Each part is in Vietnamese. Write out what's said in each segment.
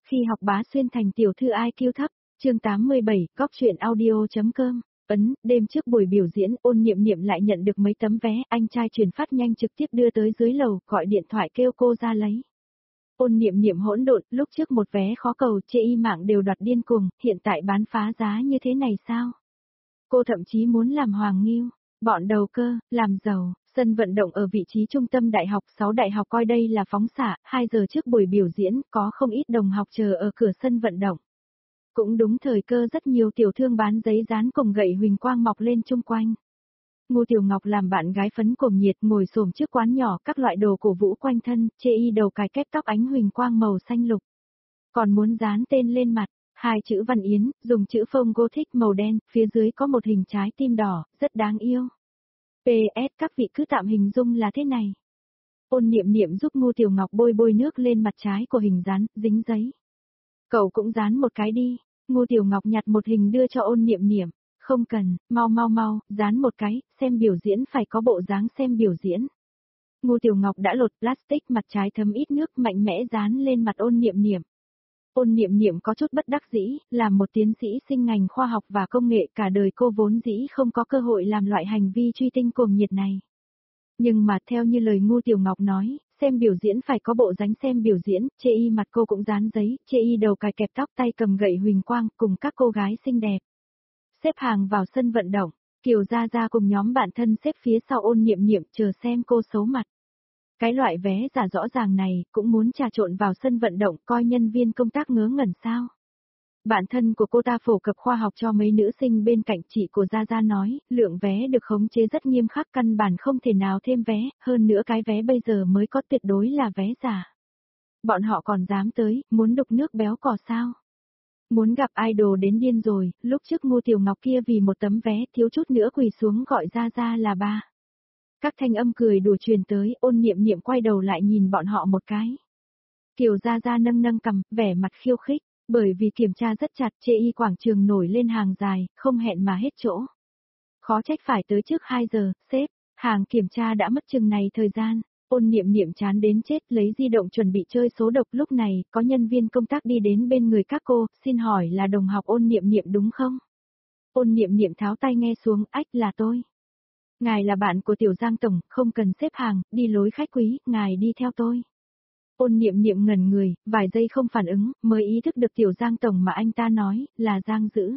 Khi học bá xuyên thành tiểu thư IQ thấp, chương 87, góc truyện audio.com. Đêm trước buổi biểu diễn, Ôn Niệm Niệm lại nhận được mấy tấm vé, anh trai chuyển phát nhanh trực tiếp đưa tới dưới lầu, gọi điện thoại kêu cô ra lấy. Ôn Niệm Niệm hỗn độn, lúc trước một vé khó cầu, chê y mạng đều đoạt điên cuồng, hiện tại bán phá giá như thế này sao? Cô thậm chí muốn làm hoàng nghiêu, bọn đầu cơ, làm giàu. Sân vận động ở vị trí trung tâm đại học 6 đại học coi đây là phóng xạ, 2 giờ trước buổi biểu diễn, có không ít đồng học chờ ở cửa sân vận động. Cũng đúng thời cơ rất nhiều tiểu thương bán giấy dán cùng gậy huỳnh quang mọc lên chung quanh. Ngô Tiểu Ngọc làm bạn gái phấn cồm nhiệt ngồi xổm trước quán nhỏ các loại đồ cổ vũ quanh thân, chê y đầu cài kép tóc ánh huỳnh quang màu xanh lục. Còn muốn dán tên lên mặt, 2 chữ Văn Yến, dùng chữ phông Gothic màu đen, phía dưới có một hình trái tim đỏ, rất đáng yêu. PS các vị cứ tạm hình dung là thế này. Ôn Niệm Niệm giúp Ngô Tiểu Ngọc bôi bôi nước lên mặt trái của hình dán, dính giấy. Cậu cũng dán một cái đi. Ngô Tiểu Ngọc nhặt một hình đưa cho Ôn Niệm Niệm. Không cần, mau, dán một cái, xem biểu diễn phải có bộ dáng xem biểu diễn. Ngô Tiểu Ngọc đã lột plastic mặt trái thấm ít nước mạnh mẽ dán lên mặt Ôn Niệm Niệm. Ôn Niệm Niệm có chút bất đắc dĩ, làm một tiến sĩ sinh ngành khoa học và công nghệ cả đời cô vốn dĩ không có cơ hội làm loại hành vi truy tinh cuồng nhiệt này. Nhưng mà theo như lời Ngô Tiểu Ngọc nói, xem biểu diễn phải có bộ dáng xem biểu diễn, chê y mặt cô cũng dán giấy, chê y đầu cài kẹp tóc tay cầm gậy huỳnh quang cùng các cô gái xinh đẹp. Xếp hàng vào sân vận động, Kiều Gia Gia cùng nhóm bạn thân xếp phía sau Ôn Niệm Niệm chờ xem cô xấu mặt. Cái loại vé giả rõ ràng này cũng muốn trà trộn vào sân vận động coi nhân viên công tác ngớ ngẩn sao. Bạn thân của cô ta phổ cập khoa học cho mấy nữ sinh bên cạnh chị của Gia Gia nói, lượng vé được khống chế rất nghiêm khắc căn bản không thể nào thêm vé, hơn nữa cái vé bây giờ mới có tuyệt đối là vé giả. Bọn họ còn dám tới, muốn đục nước béo cò sao? Muốn gặp idol đến điên rồi, lúc trước Ngô Tiểu Ngọc kia vì một tấm vé thiếu chút nữa quỳ xuống gọi Gia Gia là ba. Các thanh âm cười đùa truyền tới, Ôn Niệm Niệm quay đầu lại nhìn bọn họ một cái. Kiều Gia Gia nâng cằm, vẻ mặt khiêu khích, bởi vì kiểm tra rất chặt chê y quảng trường nổi lên hàng dài, không hẹn mà hết chỗ. Khó trách phải tới trước 2 giờ, sếp, hàng kiểm tra đã mất chừng này thời gian. Ôn Niệm Niệm chán đến chết lấy di động chuẩn bị chơi số độc lúc này, có nhân viên công tác đi đến bên người các cô, xin hỏi là đồng học Ôn Niệm Niệm đúng không? Ôn Niệm Niệm tháo tay nghe xuống, ách là tôi. Ngài là bạn của Tiểu Giang Tổng, không cần xếp hàng, đi lối khách quý, ngài đi theo tôi. Ôn Niệm Niệm ngẩn người, vài giây không phản ứng, mới ý thức được Tiểu Giang Tổng mà anh ta nói, là Giang Dữ.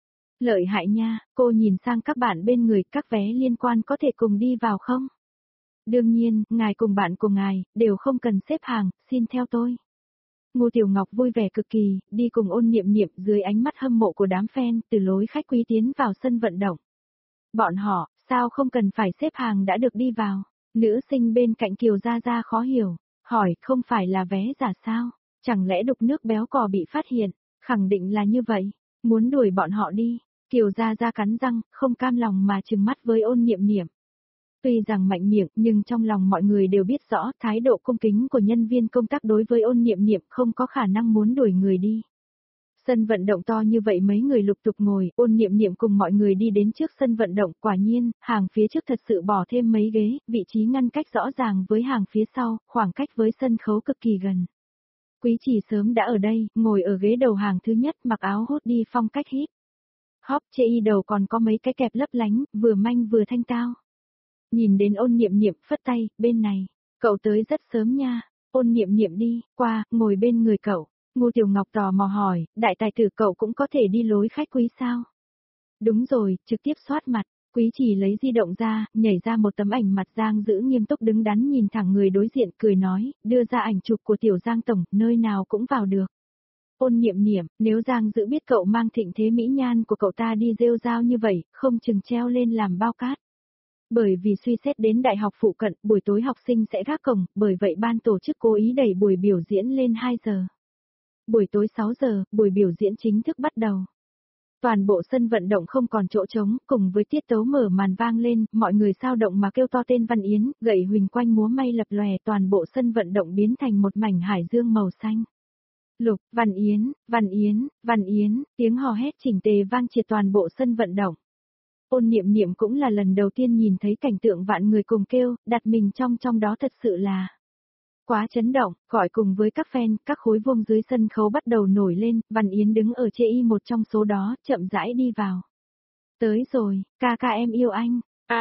Lợi hại nha, cô nhìn sang các bạn bên người, các vé liên quan có thể cùng đi vào không? Đương nhiên, ngài cùng bạn của ngài, đều không cần xếp hàng, xin theo tôi. Ngô Tiểu Ngọc vui vẻ cực kỳ, đi cùng Ôn Niệm Niệm dưới ánh mắt hâm mộ của đám fan, từ lối khách quý tiến vào sân vận động. Bọn họ, sao không cần phải xếp hàng đã được đi vào? Nữ sinh bên cạnh Kiều Gia Gia khó hiểu, hỏi không phải là vé giả sao? Chẳng lẽ đục nước béo cò bị phát hiện? Khẳng định là như vậy, muốn đuổi bọn họ đi. Kiều Gia Gia cắn răng, không cam lòng mà trừng mắt với Ôn Niệm Niệm. Tuy rằng mạnh miệng nhưng trong lòng mọi người đều biết rõ thái độ cung kính của nhân viên công tác đối với Ôn Niệm Niệm không có khả năng muốn đuổi người đi. Sân vận động to như vậy mấy người lục tục ngồi, Ôn Niệm Niệm cùng mọi người đi đến trước sân vận động, quả nhiên, hàng phía trước thật sự bỏ thêm mấy ghế, vị trí ngăn cách rõ ràng với hàng phía sau, khoảng cách với sân khấu cực kỳ gần. Quý Chỉ sớm đã ở đây, ngồi ở ghế đầu hàng thứ nhất mặc áo hốt đi phong cách hip. Hop chê y đầu còn có mấy cái kẹp lấp lánh, vừa manh vừa thanh tao. Nhìn đến Ôn Niệm Niệm phất tay, bên này, cậu tới rất sớm nha, Ôn Niệm Niệm đi, qua, ngồi bên người cậu. Ngô Tiểu Ngọc tò mò hỏi, đại tài tử cậu cũng có thể đi lối khách quý sao? Đúng rồi, trực tiếp soát mặt, Quý Chỉ lấy di động ra, nhảy ra một tấm ảnh mặt Giang Dữ nghiêm túc đứng đắn nhìn thẳng người đối diện cười nói, đưa ra ảnh chụp của Tiểu Giang Tổng, nơi nào cũng vào được. Ôn Niệm Niệm, nếu Giang Dữ biết cậu mang thịnh thế mỹ nhan của cậu ta đi rêu rao như vậy, không chừng treo lên làm bao cát. Bởi vì suy xét đến đại học phụ cận, buổi tối học sinh sẽ gác cổng, bởi vậy ban tổ chức cố ý đẩy buổi biểu diễn lên 2 giờ. Buổi tối 6 giờ, buổi biểu diễn chính thức bắt đầu. Toàn bộ sân vận động không còn chỗ trống, cùng với tiết tấu mở màn vang lên, mọi người sao động mà kêu to tên Văn Yến, gậy huỳnh quanh múa may lập lòe, toàn bộ sân vận động biến thành một mảnh hải dương màu xanh. Lục, Văn Yến, Văn Yến, Văn Yến, tiếng hò hét chỉnh tề vang triệt toàn bộ sân vận động. Ôn Niệm Niệm cũng là lần đầu tiên nhìn thấy cảnh tượng vạn người cùng kêu, đặt mình trong đó thật sự là Quá chấn động, gọi cùng với các fan, các khối vuông dưới sân khấu bắt đầu nổi lên, Văn Yến đứng ở chê y một trong số đó, chậm rãi đi vào. Tới rồi, ca ca em yêu anh.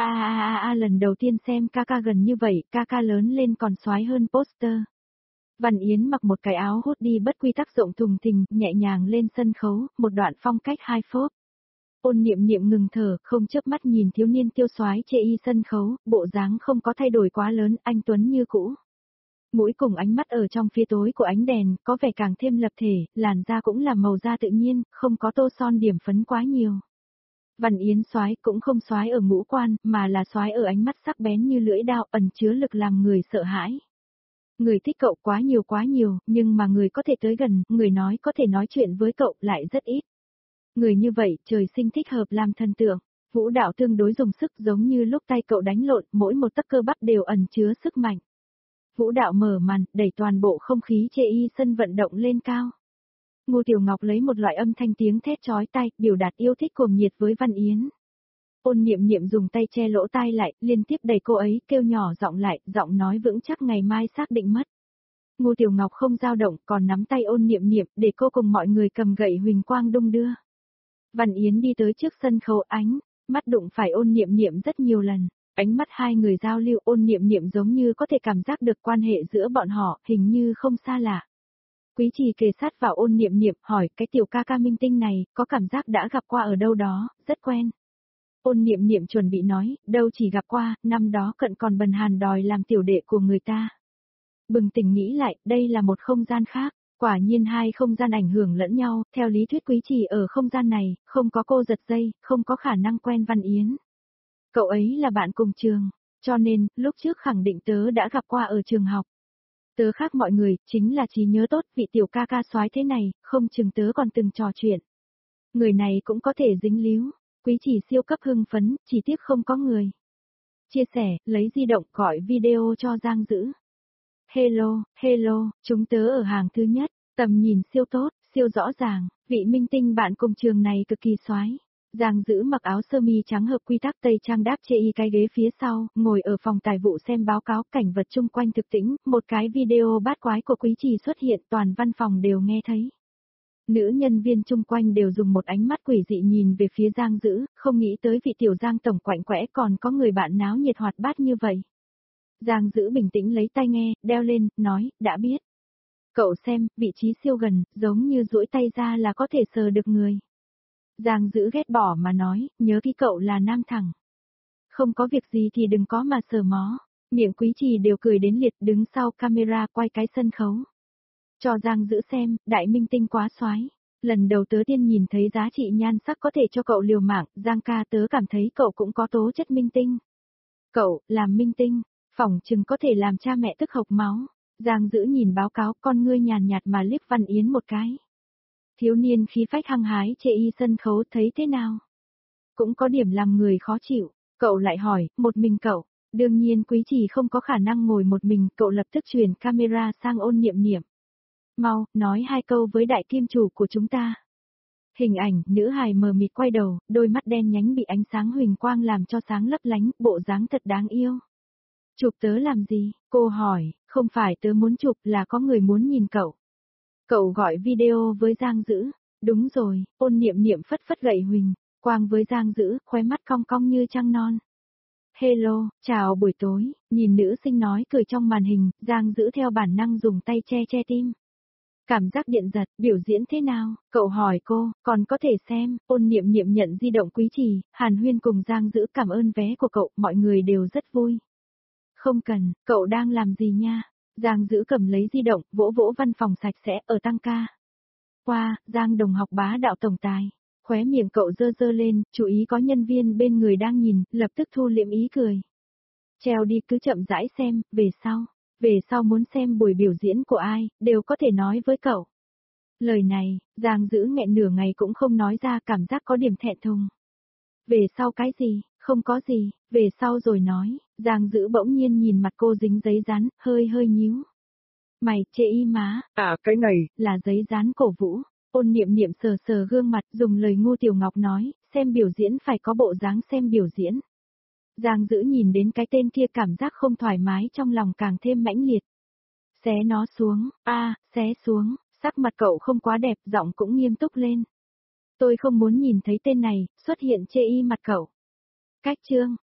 Lần đầu tiên xem ca ca gần như vậy, ca ca lớn lên còn xoái hơn poster. Văn Yến mặc một cái áo hoodie bất quy tắc rộng thùng thình, nhẹ nhàng lên sân khấu, một đoạn phong cách hai phốp. Ôn Niệm Niệm ngừng thở, không chớp mắt nhìn thiếu niên tiêu soái chê y sân khấu, bộ dáng không có thay đổi quá lớn, anh tuấn như cũ. Mũi cùng ánh mắt ở trong phía tối của ánh đèn, có vẻ càng thêm lập thể, làn da cũng là màu da tự nhiên, không có tô son điểm phấn quá nhiều. Văn Yến soái cũng không soái ở ngũ quan, mà là soái ở ánh mắt sắc bén như lưỡi dao ẩn chứa lực làm người sợ hãi. Người thích cậu quá nhiều, nhưng mà người có thể tới gần, người nói có thể nói chuyện với cậu lại rất ít. Người như vậy, trời sinh thích hợp làm thần tượng. Vũ đạo tương đối dùng sức giống như lúc tay cậu đánh lộn, mỗi một tấc cơ bắp đều ẩn chứa sức mạnh. Vũ đạo mở màn, đẩy toàn bộ không khí chê y sân vận động lên cao. Ngô Tiểu Ngọc lấy một loại âm thanh tiếng thét chói tai, biểu đạt yêu thích cuồng nhiệt với Văn Yến. Ôn Niệm Niệm dùng tay che lỗ tai lại, liên tiếp đẩy cô ấy, kêu nhỏ giọng lại, giọng nói vững chắc ngày mai xác định mất. Ngô Tiểu Ngọc không dao động, còn nắm tay Ôn Niệm Niệm, để cô cùng mọi người cầm gậy huỳnh quang đung đưa. Văn Yến đi tới trước sân khấu mắt đụng phải Ôn Niệm Niệm rất nhiều lần. Ánh mắt hai người giao lưu, Ôn Niệm Niệm giống như có thể cảm giác được quan hệ giữa bọn họ, hình như không xa lạ. Quý Trì kề sát vào Ôn Niệm Niệm, hỏi cái tiểu ca ca minh tinh này, có cảm giác đã gặp qua ở đâu đó, rất quen. Ôn Niệm Niệm chuẩn bị nói, đâu chỉ gặp qua, năm đó cận còn bần hàn đòi làm tiểu đệ của người ta. Bừng tỉnh nghĩ lại, đây là một không gian khác, quả nhiên hai không gian ảnh hưởng lẫn nhau, theo lý thuyết Quý Trì ở không gian này, không có cô giật dây, không có khả năng quen Văn Yến. Cậu ấy là bạn cùng trường, cho nên, lúc trước khẳng định tớ đã gặp qua ở trường học. Tớ khác mọi người, chính là trí nhớ tốt, vị tiểu ca ca soái thế này, không chừng tớ còn từng trò chuyện. Người này cũng có thể dính líu, Quý Trì siêu cấp hưng phấn, chỉ tiếc không có người. Chia sẻ, lấy di động gọi video cho Giang Dữ. Hello, chúng tớ ở hàng thứ nhất, tầm nhìn siêu tốt, siêu rõ ràng, vị minh tinh bạn cùng trường này cực kỳ soái. Giang Dữ mặc áo sơ mi trắng hợp quy tắc tây trang đáp chê y cái ghế phía sau, ngồi ở phòng tài vụ xem báo cáo cảnh vật chung quanh thực tĩnh, một cái video bát quái của Quý Trì xuất hiện toàn văn phòng đều nghe thấy. Nữ nhân viên chung quanh đều dùng một ánh mắt quỷ dị nhìn về phía Giang Dữ, không nghĩ tới vị tiểu Giang tổng quạnh quẽ còn có người bạn náo nhiệt hoạt bát như vậy. Giang Dữ bình tĩnh lấy tai nghe, đeo lên, nói, đã biết. Cậu xem, vị trí siêu gần, giống như duỗi tay ra là có thể sờ được người. Giang Dữ ghét bỏ mà nói, nhớ kỹ cậu là nam thẳng. Không có việc gì thì đừng có mà sờ mó. Miệng Quý Trì đều cười đến liệt đứng sau camera quay cái sân khấu. Cho Giang Dữ xem, đại minh tinh quá soái. Lần đầu tớ tiên nhìn thấy giá trị nhan sắc có thể cho cậu liều mạng, Giang ca tớ cảm thấy cậu cũng có tố chất minh tinh. Cậu, làm minh tinh, phỏng chừng có thể làm cha mẹ tức hộc máu. Giang Dữ nhìn báo cáo con ngươi nhàn nhạt mà liếc Văn Yến một cái. Thiếu niên khí phách hăng hái chê y sân khấu thấy thế nào? Cũng có điểm làm người khó chịu. Cậu lại hỏi, một mình cậu. Đương nhiên Quý Trì không có khả năng ngồi một mình, cậu lập tức chuyển camera sang Ôn Niệm Niệm. Mau, nói hai câu với đại kim chủ của chúng ta. Hình ảnh, nữ hài mờ mịt quay đầu, đôi mắt đen nhánh bị ánh sáng huỳnh quang làm cho sáng lấp lánh, bộ dáng thật đáng yêu. Chụp tớ làm gì? Cô hỏi, không phải tớ muốn chụp là có người muốn nhìn cậu. Cậu gọi video với Giang Dữ. Đúng rồi, Ôn Niệm Niệm phất phất gậy huỳnh, quang với Giang Dữ, khóe mắt cong cong như trăng non. Hello, chào buổi tối, nhìn nữ sinh nói cười trong màn hình, Giang Dữ theo bản năng dùng tay che tim. Cảm giác điện giật, biểu diễn thế nào? Cậu hỏi cô, còn có thể xem, Ôn Niệm Niệm nhận di động Quý Trì, Hàn Huyên cùng Giang Dữ cảm ơn vé của cậu, mọi người đều rất vui. Không cần, cậu đang làm gì nha? Giang Dữ cầm lấy di động, vỗ vỗ văn phòng sạch sẽ ở tăng ca. Qua, Giang đồng học bá đạo tổng tài. Khóe miệng cậu dơ dơ lên, chú ý có nhân viên bên người đang nhìn, lập tức thu liễm ý cười. Treo đi cứ chậm rãi xem, về sau muốn xem buổi biểu diễn của ai, đều có thể nói với cậu. Lời này, Giang Dữ nghẹn nửa ngày cũng không nói ra, cảm giác có điểm thẹn thùng. Về sau cái gì, không có gì, về sau rồi nói, Giang Dữ bỗng nhiên nhìn mặt cô dính giấy dán, hơi nhíu. Mày, chê y má, cái này, là giấy dán cổ vũ. Ôn Niệm Niệm sờ sờ gương mặt, dùng lời Ngô Tiểu Ngọc nói, xem biểu diễn phải có bộ dáng xem biểu diễn. Giang Dữ nhìn đến cái tên kia cảm giác không thoải mái trong lòng càng thêm mãnh liệt. Xé nó xuống, xé xuống, sắc mặt cậu không quá đẹp, giọng cũng nghiêm túc lên. Tôi không muốn nhìn thấy tên này, xuất hiện chê y mặt cậu. Cách chương.